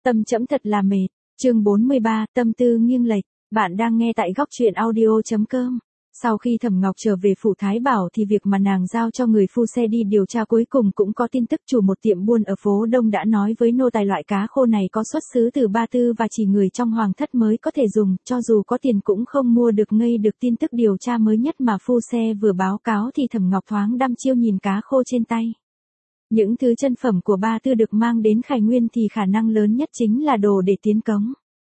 Tâm trẫm thật là mệt. Chương 43, tâm tư nghiêng lệch. Bạn đang nghe tại góc truyện audio.com. Sau khi Thẩm Ngọc trở về phủ Thái Bảo thì việc mà nàng giao cho người phu xe đi điều tra cuối cùng cũng có tin tức. Chủ một tiệm buôn ở phố Đông đã nói với nô tài loại cá khô này có xuất xứ từ Ba Tư và chỉ người trong hoàng thất mới có thể dùng, cho dù có tiền cũng không mua được. Ngây được tin tức điều tra mới nhất mà phu xe vừa báo cáo thì Thẩm Ngọc thoáng đăm chiêu nhìn cá khô trên tay. Những thứ chân phẩm của Ba Tư được mang đến Khải Nguyên thì khả năng lớn nhất chính là đồ để tiến cống.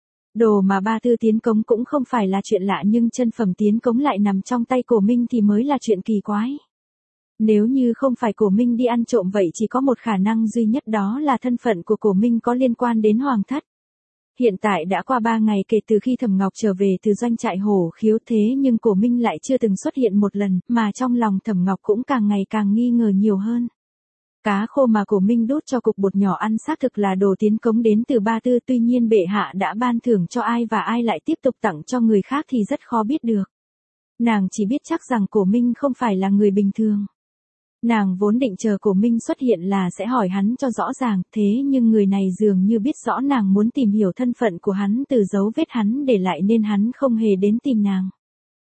Đồ mà Ba Tư tiến cống cũng không phải là chuyện lạ, nhưng chân phẩm tiến cống lại nằm trong tay Cổ Minh thì mới là chuyện kỳ quái. Nếu như không phải Cổ Minh đi ăn trộm vậy chỉ có một khả năng duy nhất, đó là thân phận của Cổ Minh có liên quan đến hoàng thất. Hiện tại đã qua 3 ngày kể từ khi Thẩm Ngọc trở về từ doanh trại Hổ Khiếu, thế nhưng Cổ Minh lại chưa từng xuất hiện một lần, mà trong lòng Thẩm Ngọc cũng càng ngày càng nghi ngờ nhiều hơn. Cá khô mà Cổ Minh đút cho cục bột nhỏ ăn xác thực là đồ tiến cống đến từ Ba Tư, tuy nhiên bệ hạ đã ban thưởng cho ai và ai lại tiếp tục tặng cho người khác thì rất khó biết được. Nàng chỉ biết chắc rằng Cổ Minh không phải là người bình thường. Nàng vốn định chờ Cổ Minh xuất hiện là sẽ hỏi hắn cho rõ ràng, thế nhưng người này dường như biết rõ nàng muốn tìm hiểu thân phận của hắn từ dấu vết hắn để lại nên hắn không hề đến tìm nàng.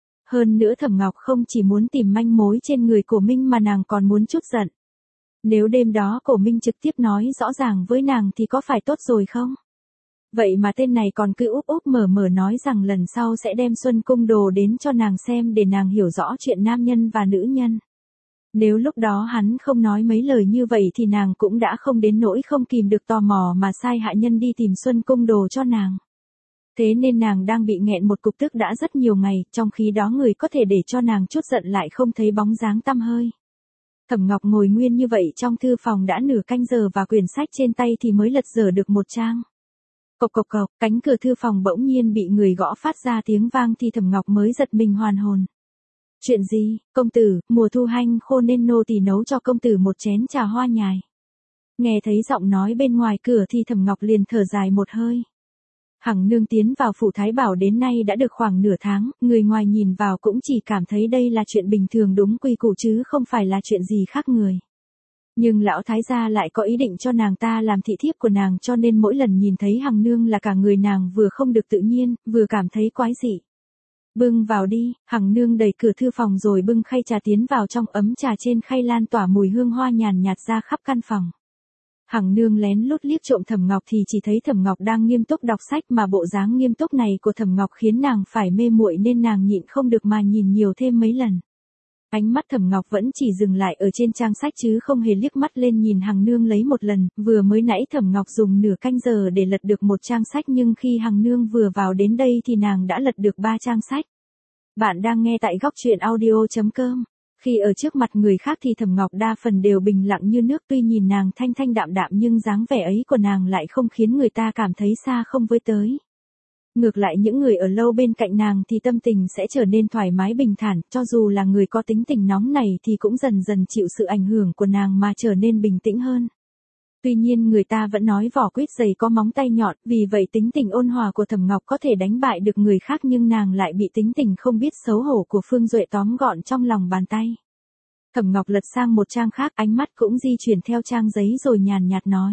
Hơn nữa Thẩm Ngọc không chỉ muốn tìm manh mối trên người Cổ Minh mà nàng còn muốn trút giận. Nếu đêm đó Cổ Minh trực tiếp nói rõ ràng với nàng thì có phải tốt rồi không? Vậy mà tên này còn cứ úp úp mở mở nói rằng lần sau sẽ đem Xuân Cung đồ đến cho nàng xem để nàng hiểu rõ chuyện nam nhân và nữ nhân. Nếu lúc đó hắn không nói mấy lời như vậy thì nàng cũng đã không đến nỗi không kìm được tò mò mà sai hạ nhân đi tìm Xuân Cung đồ cho nàng. Thế nên nàng đang bị nghẹn một cục tức đã rất nhiều ngày, trong khi đó người có thể để cho nàng trút giận lại không thấy bóng dáng tăm hơi. Thẩm Ngọc ngồi nguyên như vậy trong thư phòng đã nửa canh giờ và quyển sách trên tay thì mới lật dở được một trang. Cộc cộc cộc, cánh cửa thư phòng bỗng nhiên bị người gõ phát ra tiếng vang thì Thẩm Ngọc mới giật mình hoàn hồn. Chuyện gì, công tử, mùa thu hanh khô nên nô tỳ nấu cho công tử một chén trà hoa nhài. Nghe thấy giọng nói bên ngoài cửa thì Thẩm Ngọc liền thở dài một hơi. Hằng nương tiến vào phủ Thái Bảo đến nay đã được khoảng nửa tháng, người ngoài nhìn vào cũng chỉ cảm thấy đây là chuyện bình thường đúng quy củ chứ không phải là chuyện gì khác người. Nhưng lão thái gia lại có ý định cho nàng ta làm thị thiếp của nàng, cho nên mỗi lần nhìn thấy Hằng nương là cả người nàng vừa không được tự nhiên, vừa cảm thấy quái dị. Bưng vào đi, Hằng nương đẩy cửa thư phòng rồi bưng khay trà tiến vào trong, ấm trà trên khay lan tỏa mùi hương hoa nhàn nhạt ra khắp căn phòng. Hằng nương lén lút liếc trộm Thẩm Ngọc thì chỉ thấy Thẩm Ngọc đang nghiêm túc đọc sách, mà bộ dáng nghiêm túc này của Thẩm Ngọc khiến nàng phải mê muội nên nàng nhịn không được mà nhìn nhiều thêm mấy lần. Ánh mắt Thẩm Ngọc vẫn chỉ dừng lại ở trên trang sách chứ không hề liếc mắt lên nhìn Hằng nương lấy một lần, vừa mới nãy Thẩm Ngọc dùng nửa canh giờ để lật được một trang sách nhưng khi Hằng nương vừa vào đến đây thì nàng đã lật được 3 trang sách. Bạn đang nghe tại góc truyện audio.com. Khi ở trước mặt người khác thì Thẩm Ngọc đa phần đều bình lặng như nước, tuy nhìn nàng thanh thanh đạm đạm nhưng dáng vẻ ấy của nàng lại không khiến người ta cảm thấy xa không với tới. Ngược lại những người ở lâu bên cạnh nàng thì tâm tình sẽ trở nên thoải mái bình thản, cho dù là người có tính tình nóng này thì cũng dần dần chịu sự ảnh hưởng của nàng mà trở nên bình tĩnh hơn. Tuy nhiên người ta vẫn nói vỏ quýt dày có móng tay nhọn, vì vậy tính tình ôn hòa của Thẩm Ngọc có thể đánh bại được người khác nhưng nàng lại bị tính tình không biết xấu hổ của Phương Duệ tóm gọn trong lòng bàn tay. Thẩm Ngọc lật sang một trang khác, ánh mắt cũng di chuyển theo trang giấy rồi nhàn nhạt nói.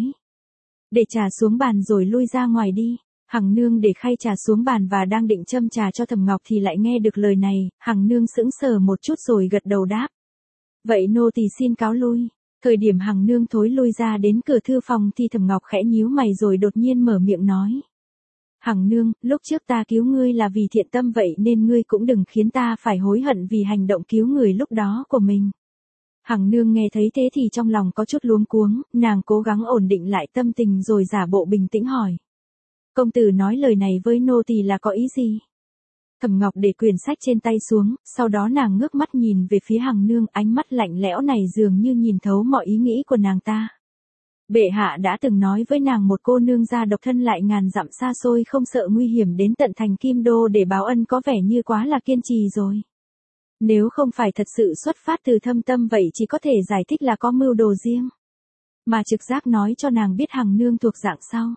Để trà xuống bàn rồi lui ra ngoài đi. Hằng nương để khay trà xuống bàn và đang định châm trà cho Thẩm Ngọc thì lại nghe được lời này, Hằng nương sững sờ một chút rồi gật đầu đáp. Vậy nô tỳ xin cáo lui. Thời điểm Hằng nương thối lui ra đến cửa thư phòng thì Thẩm Ngọc khẽ nhíu mày rồi đột nhiên mở miệng nói. Hằng nương, lúc trước ta cứu ngươi là vì thiện tâm vậy nên ngươi cũng đừng khiến ta phải hối hận vì hành động cứu người lúc đó của mình. Hằng nương nghe thấy thế thì trong lòng có chút luống cuống, nàng cố gắng ổn định lại tâm tình rồi giả bộ bình tĩnh hỏi. Công tử nói lời này với nô tỳ là có ý gì? Thẩm Ngọc để quyển sách trên tay xuống, sau đó nàng ngước mắt nhìn về phía Hằng nương, ánh mắt lạnh lẽo này dường như nhìn thấu mọi ý nghĩ của nàng ta. Bệ hạ đã từng nói với nàng một cô nương gia độc thân lại ngàn dặm xa xôi không sợ nguy hiểm đến tận thành Kim Đô để báo ân có vẻ như quá là kiên trì rồi. Nếu không phải thật sự xuất phát từ thâm tâm vậy chỉ có thể giải thích là có mưu đồ riêng. Mà trực giác nói cho nàng biết Hằng nương thuộc dạng sau.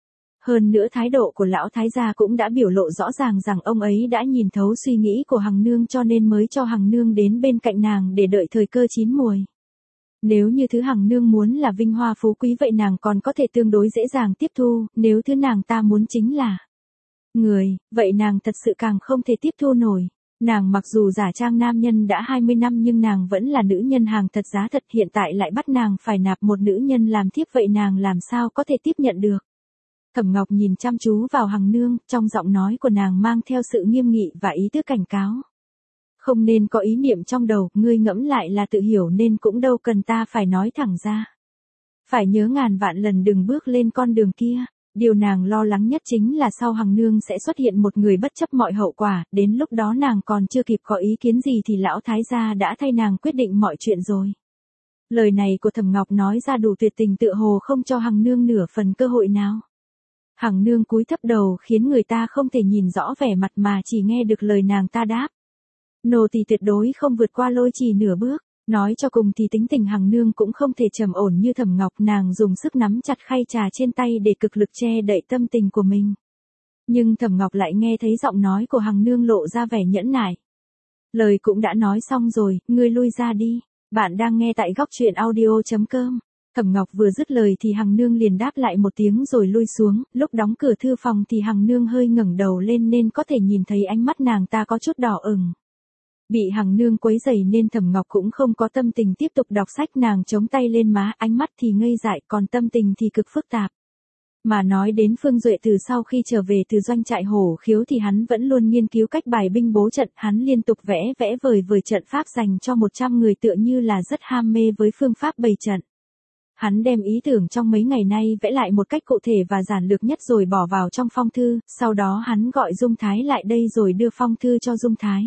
Hơn nữa thái độ của lão thái gia cũng đã biểu lộ rõ ràng rằng ông ấy đã nhìn thấu suy nghĩ của Hằng nương cho nên mới cho Hằng nương đến bên cạnh nàng để đợi thời cơ chín muồi. Nếu như thứ Hằng nương muốn là vinh hoa phú quý vậy nàng còn có thể tương đối dễ dàng tiếp thu, nếu thứ nàng ta muốn chính là người, vậy nàng thật sự càng không thể tiếp thu nổi. Nàng mặc dù giả trang nam nhân đã 20 năm nhưng nàng vẫn là nữ nhân hàng thật giá thật, hiện tại lại bắt nàng phải nạp một nữ nhân làm thiếp, vậy nàng làm sao có thể tiếp nhận được. Thẩm Ngọc nhìn chăm chú vào Hằng nương, trong giọng nói của nàng mang theo sự nghiêm nghị và ý tứ cảnh cáo. Không nên có ý niệm trong đầu, ngươi ngẫm lại là tự hiểu nên cũng đâu cần ta phải nói thẳng ra. Phải nhớ ngàn vạn lần đừng bước lên con đường kia. Điều nàng lo lắng nhất chính là sau Hằng nương sẽ xuất hiện một người bất chấp mọi hậu quả, đến lúc đó nàng còn chưa kịp có ý kiến gì thì lão thái gia đã thay nàng quyết định mọi chuyện rồi. Lời này của Thẩm Ngọc nói ra đủ tuyệt tình, tựa hồ không cho Hằng nương nửa phần cơ hội nào. Hằng nương cúi thấp đầu khiến người ta không thể nhìn rõ vẻ mặt mà chỉ nghe được lời nàng ta đáp. Nô tỳ tuyệt đối không vượt qua Lôi Trì nửa bước. Nói cho cùng thì tính tình Hằng nương cũng không thể trầm ổn như Thẩm Ngọc, nàng dùng sức nắm chặt khay trà trên tay để cực lực che đậy tâm tình của mình. Nhưng Thẩm Ngọc lại nghe thấy giọng nói của Hằng nương lộ ra vẻ nhẫn nại. Lời cũng đã nói xong rồi, ngươi lui ra đi. Bạn đang nghe tại góc truyện audio.com. Thẩm Ngọc vừa dứt lời thì Hằng nương liền đáp lại một tiếng rồi lui xuống, lúc đóng cửa thư phòng thì Hằng nương hơi ngẩng đầu lên nên có thể nhìn thấy ánh mắt nàng ta có chút đỏ ửng. Bị Hằng nương quấy rầy nên Thẩm Ngọc cũng không có tâm tình tiếp tục đọc sách, nàng chống tay lên má, ánh mắt thì ngây dại, còn tâm tình thì cực phức tạp. Mà nói đến Phương Duệ, từ sau khi trở về từ doanh trại Hổ Khiếu thì hắn vẫn luôn nghiên cứu cách bài binh bố trận, hắn liên tục vẽ vời trận pháp dành cho 100 người, tựa như là rất ham mê với phương pháp bày trận. Hắn đem ý tưởng trong mấy ngày nay vẽ lại một cách cụ thể và giản lược nhất rồi bỏ vào trong phong thư, sau đó hắn gọi Dung Thái lại đây rồi đưa phong thư cho Dung Thái.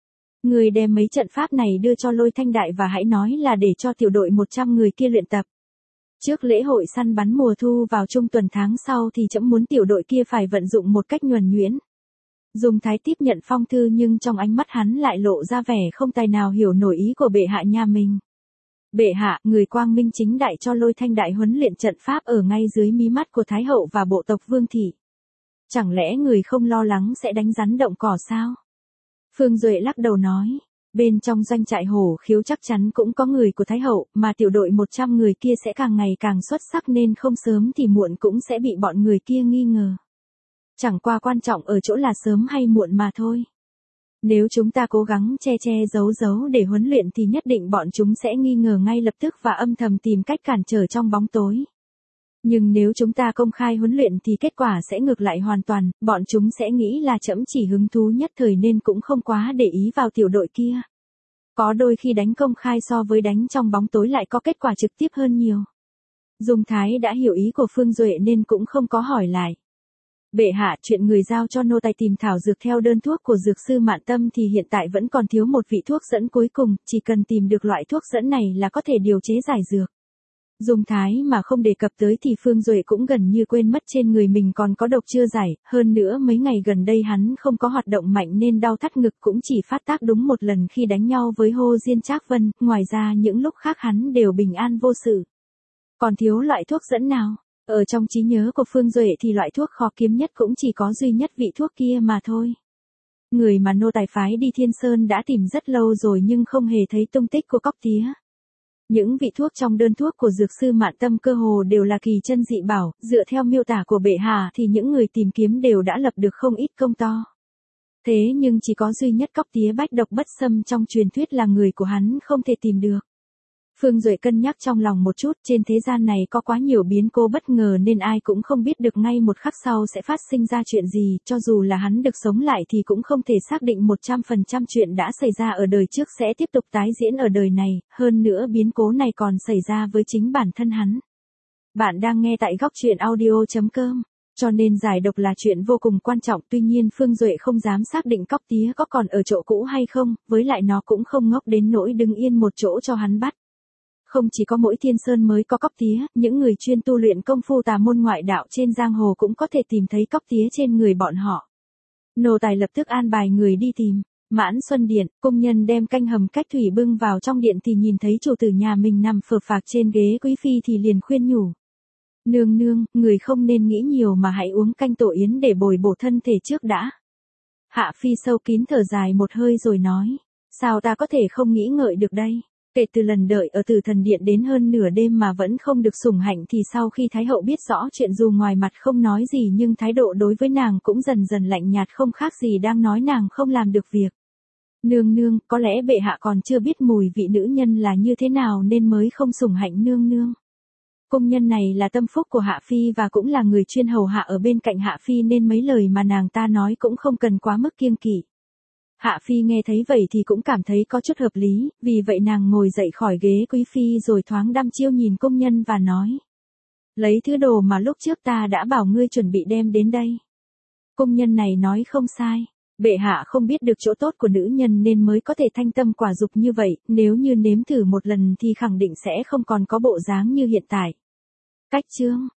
Người đem mấy trận pháp này đưa cho Lôi Thanh Đại và hãy nói là để cho tiểu đội 100 người kia luyện tập. Trước lễ hội săn bắn mùa thu vào trung tuần tháng sau thì trẫm muốn tiểu đội kia phải vận dụng một cách nhuần nhuyễn. Dung Thái tiếp nhận phong thư nhưng trong ánh mắt hắn lại lộ ra vẻ không tài nào hiểu nổi ý của bệ hạ nhà mình. Bệ hạ, người quang minh chính đại cho Lôi Thanh Đại huấn luyện trận pháp ở ngay dưới mí mắt của Thái hậu và bộ tộc Vương thị. Chẳng lẽ người không lo lắng sẽ đánh rắn động cỏ sao? Phương Duệ lắc đầu nói, bên trong doanh trại Hổ Khiếu chắc chắn cũng có người của Thái hậu, mà tiểu đội 100 người kia sẽ càng ngày càng xuất sắc nên không sớm thì muộn cũng sẽ bị bọn người kia nghi ngờ. Chẳng qua quan trọng ở chỗ là sớm hay muộn mà thôi. Nếu chúng ta cố gắng che giấu để huấn luyện thì nhất định bọn chúng sẽ nghi ngờ ngay lập tức và âm thầm tìm cách cản trở trong bóng tối. Nhưng nếu chúng ta công khai huấn luyện thì kết quả sẽ ngược lại hoàn toàn, bọn chúng sẽ nghĩ là trẫm chỉ hứng thú nhất thời nên cũng không quá để ý vào tiểu đội kia. Có đôi khi đánh công khai so với đánh trong bóng tối lại có kết quả trực tiếp hơn nhiều. Dung Thái đã hiểu ý của Phương Duệ nên cũng không có hỏi lại. Bệ hạ, chuyện người giao cho nô tài tìm thảo dược theo đơn thuốc của dược sư Mạn Tâm thì hiện tại vẫn còn thiếu một vị thuốc dẫn cuối cùng, chỉ cần tìm được loại thuốc dẫn này là có thể điều chế giải dược. Dung Thái mà không đề cập tới thì Phương Duệ cũng gần như quên mất trên người mình còn có độc chưa giải, hơn nữa mấy ngày gần đây hắn không có hoạt động mạnh nên đau thắt ngực cũng chỉ phát tác đúng một lần khi đánh nhau với Hồ Diên Trác Vân, ngoài ra những lúc khác hắn đều bình an vô sự. Còn thiếu loại thuốc dẫn nào? Ở trong trí nhớ của Phương Duệ thì loại thuốc khó kiếm nhất cũng chỉ có duy nhất vị thuốc kia mà thôi. Người mà nô tài phái đi Thiên Sơn đã tìm rất lâu rồi nhưng không hề thấy tung tích của cóc tía. Những vị thuốc trong đơn thuốc của dược sư Mạn Tâm cơ hồ đều là kỳ chân dị bảo, dựa theo miêu tả của bệ hạ thì những người tìm kiếm đều đã lập được không ít công to. Thế nhưng chỉ có duy nhất cóc tía bách độc bất xâm trong truyền thuyết là người của hắn không thể tìm được. Phương Duệ cân nhắc trong lòng một chút, trên thế gian này có quá nhiều biến cố bất ngờ nên ai cũng không biết được ngay một khắc sau sẽ phát sinh ra chuyện gì, cho dù là hắn được sống lại thì cũng không thể xác định 100% chuyện đã xảy ra ở đời trước sẽ tiếp tục tái diễn ở đời này, hơn nữa biến cố này còn xảy ra với chính bản thân hắn. Bạn đang nghe tại góc truyện audio.com. Cho nên giải độc là chuyện vô cùng quan trọng, tuy nhiên Phương Duệ không dám xác định cóc tía có còn ở chỗ cũ hay không, với lại nó cũng không ngốc đến nỗi đứng yên một chỗ cho hắn bắt. Không chỉ có mỗi Thiên Sơn mới có cóc tía, những người chuyên tu luyện công phu tà môn ngoại đạo trên giang hồ cũng có thể tìm thấy cóc tía trên người bọn họ. Nô tài lập tức an bài người đi tìm. Mãn Xuân Điện, công nhân đem canh hầm cách thủy bưng vào trong điện thì nhìn thấy chủ tử nhà mình nằm phờ phạc trên ghế quý phi thì liền khuyên nhủ. Nương nương, người không nên nghĩ nhiều mà hãy uống canh tổ yến để bồi bổ thân thể trước đã. Hạ phi sâu kín thở dài một hơi rồi nói. Sao ta có thể không nghĩ ngợi được đây? Kể từ lần đợi ở Tử Thần Điện đến hơn nửa đêm mà vẫn không được sủng hạnh thì sau khi Thái hậu biết rõ chuyện dù ngoài mặt không nói gì nhưng thái độ đối với nàng cũng dần dần lạnh nhạt không khác gì đang nói nàng không làm được việc. Nương nương, có lẽ bệ hạ còn chưa biết mùi vị nữ nhân là như thế nào nên mới không sủng hạnh nương nương. Cung nhân này là tâm phúc của Hạ Phi và cũng là người chuyên hầu hạ ở bên cạnh Hạ Phi nên mấy lời mà nàng ta nói cũng không cần quá mức kiêng kỵ. Hạ Phi nghe thấy vậy thì cũng cảm thấy có chút hợp lý, vì vậy nàng ngồi dậy khỏi ghế quý phi rồi thoáng đăm chiêu nhìn công nhân và nói. Lấy thứ đồ mà lúc trước ta đã bảo ngươi chuẩn bị đem đến đây. Công nhân này nói không sai. Bệ hạ không biết được chỗ tốt của nữ nhân nên mới có thể thanh tâm quả dục như vậy, nếu như nếm thử một lần thì khẳng định sẽ không còn có bộ dáng như hiện tại. Cách chương